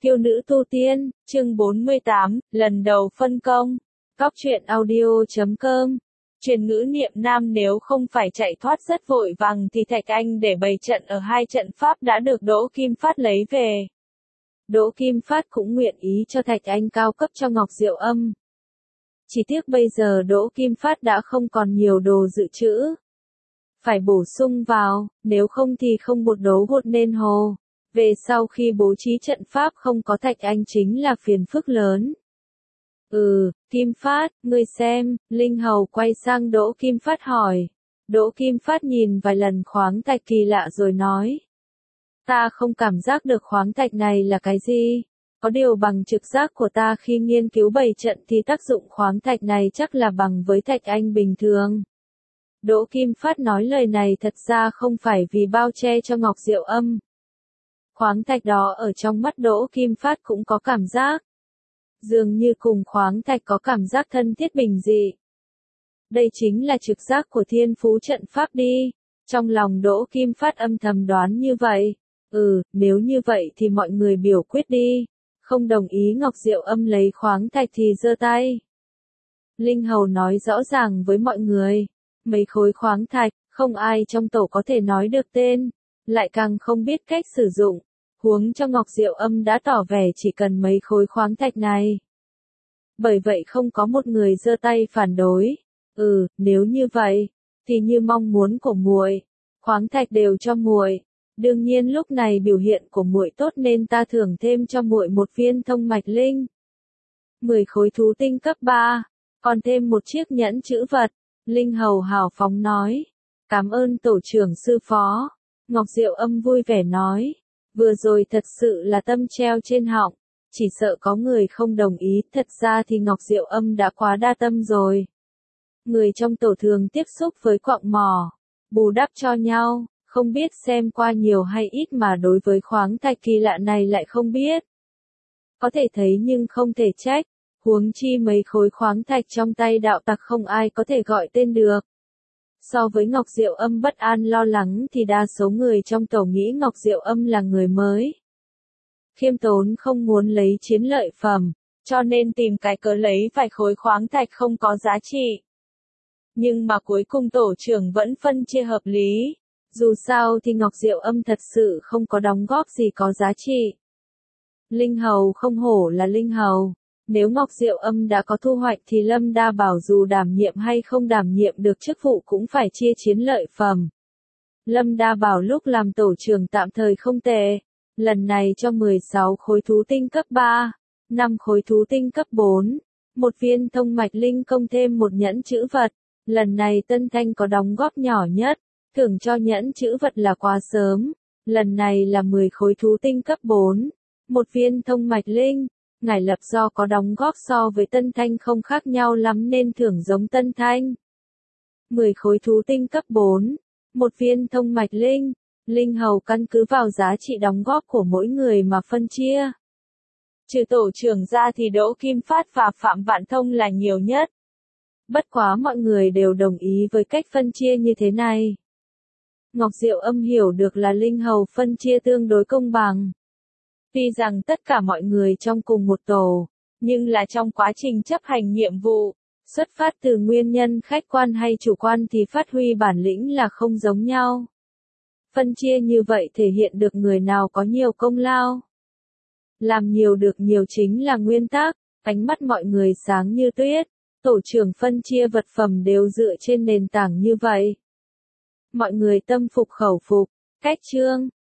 Kiêu nữ tu tiên, chương 48, lần đầu phân công. Góc truyện audio.com. Truyền ngữ niệm nam nếu không phải chạy thoát rất vội vàng thì Thạch Anh để bày trận ở hai trận pháp đã được Đỗ Kim Phát lấy về. Đỗ Kim Phát cũng nguyện ý cho Thạch Anh cao cấp cho Ngọc Diệu Âm. Chỉ tiếc bây giờ Đỗ Kim Phát đã không còn nhiều đồ dự trữ. Phải bổ sung vào, nếu không thì không bột đấu bột nên hồ. Về sau khi bố trí trận pháp không có Thạch Anh chính là phiền phức lớn. Kim Phát, ngươi xem, Linh Hầu quay sang Đỗ Kim Phát hỏi. Đỗ Kim Phát nhìn vài lần khoáng thạch kỳ lạ rồi nói. Ta không cảm giác được khoáng thạch này là cái gì. Có điều bằng trực giác của ta khi nghiên cứu bày trận thì tác dụng khoáng thạch này chắc là bằng với Thạch Anh bình thường. Đỗ Kim Phát nói lời này thật ra không phải vì bao che cho Ngọc Diệu Âm. Khoáng thạch đó ở trong mắt Đỗ Kim Phát cũng có cảm giác. Dường như cùng khoáng thạch có cảm giác thân thiết bình dị. Đây chính là trực giác của thiên phú trận pháp đi. Trong lòng Đỗ Kim Phát âm thầm đoán như vậy. Nếu như vậy thì mọi người biểu quyết đi. Không đồng ý Ngọc Diệu Âm lấy khoáng thạch thì giơ tay. Linh Hầu nói rõ ràng với mọi người. Mấy khối khoáng thạch, không ai trong tổ có thể nói được tên. Lại càng không biết cách sử dụng. Huống cho Ngọc Diệu Âm đã tỏ vẻ chỉ cần mấy khối khoáng thạch này. Bởi vậy không có một người giơ tay phản đối. Nếu như vậy, thì như mong muốn của muội, khoáng thạch đều cho muội. Đương nhiên lúc này biểu hiện của muội tốt nên ta thưởng thêm cho muội một viên thông mạch linh. 10 khối thú tinh cấp 3, còn thêm một chiếc nhẫn chữ vật. Linh Hầu hào phóng nói. Cảm ơn tổ trưởng sư phó. Ngọc Diệu Âm vui vẻ nói. Vừa rồi thật sự là tâm treo trên họng. Chỉ sợ có người không đồng ý. Thật ra thì Ngọc Diệu Âm đã quá đa tâm rồi. Người trong tổ thường tiếp xúc với quặng mỏ. Bù đắp cho nhau. Không biết xem qua nhiều hay ít mà đối với khoáng thạch kỳ lạ này lại không biết. Có thể thấy nhưng không thể trách. Huống chi mấy khối khoáng thạch trong tay đạo tặc không ai có thể gọi tên được. So với Ngọc Diệu Âm bất an lo lắng thì đa số người trong tổ nghĩ Ngọc Diệu Âm là người mới. Khiêm tốn không muốn lấy chiến lợi phẩm, cho nên tìm cái cớ lấy vài khối khoáng thạch không có giá trị. Nhưng mà cuối cùng tổ trưởng vẫn phân chia hợp lý. Dù sao thì Ngọc Diệu Âm thật sự không có đóng góp gì có giá trị. Linh Hầu không hổ là Linh Hầu. Nếu Ngọc Diệu Âm đã có thu hoạch thì Lâm Đa Bảo dù đảm nhiệm hay không đảm nhiệm được chức vụ cũng phải chia chiến lợi phẩm. Lâm Đa Bảo lúc làm tổ trưởng tạm thời không tệ. Lần này cho 16 khối thú tinh cấp 3, 5 khối thú tinh cấp 4, một viên thông mạch linh công thêm một nhẫn chữ vật. Lần này Tân Thanh có đóng góp nhỏ nhất, thưởng cho nhẫn chữ vật là quá sớm. Lần này là 10 khối thú tinh cấp 4, một viên thông mạch linh. Ngải Lập do có đóng góp so với Tân Thanh không khác nhau lắm nên thưởng giống Tân Thanh. 10 khối thú tinh cấp 4, một viên thông mạch linh. Linh Hầu căn cứ vào giá trị đóng góp của mỗi người mà phân chia. Trừ tổ trưởng ra thì Đỗ Kim Phát và Phạm Vạn Thông là nhiều nhất. Bất quá mọi người đều đồng ý với cách phân chia như thế này. Ngọc Diệu Âm hiểu được là Linh Hầu phân chia tương đối công bằng. Tuy rằng tất cả mọi người trong cùng một tổ, nhưng là trong quá trình chấp hành nhiệm vụ, xuất phát từ nguyên nhân khách quan hay chủ quan thì phát huy bản lĩnh là không giống nhau. Phân chia như vậy thể hiện được người nào có nhiều công lao. Làm nhiều được nhiều chính là nguyên tắc, ánh mắt mọi người sáng như tuyết, tổ trưởng phân chia vật phẩm đều dựa trên nền tảng như vậy. Mọi người tâm phục khẩu phục, cách chương.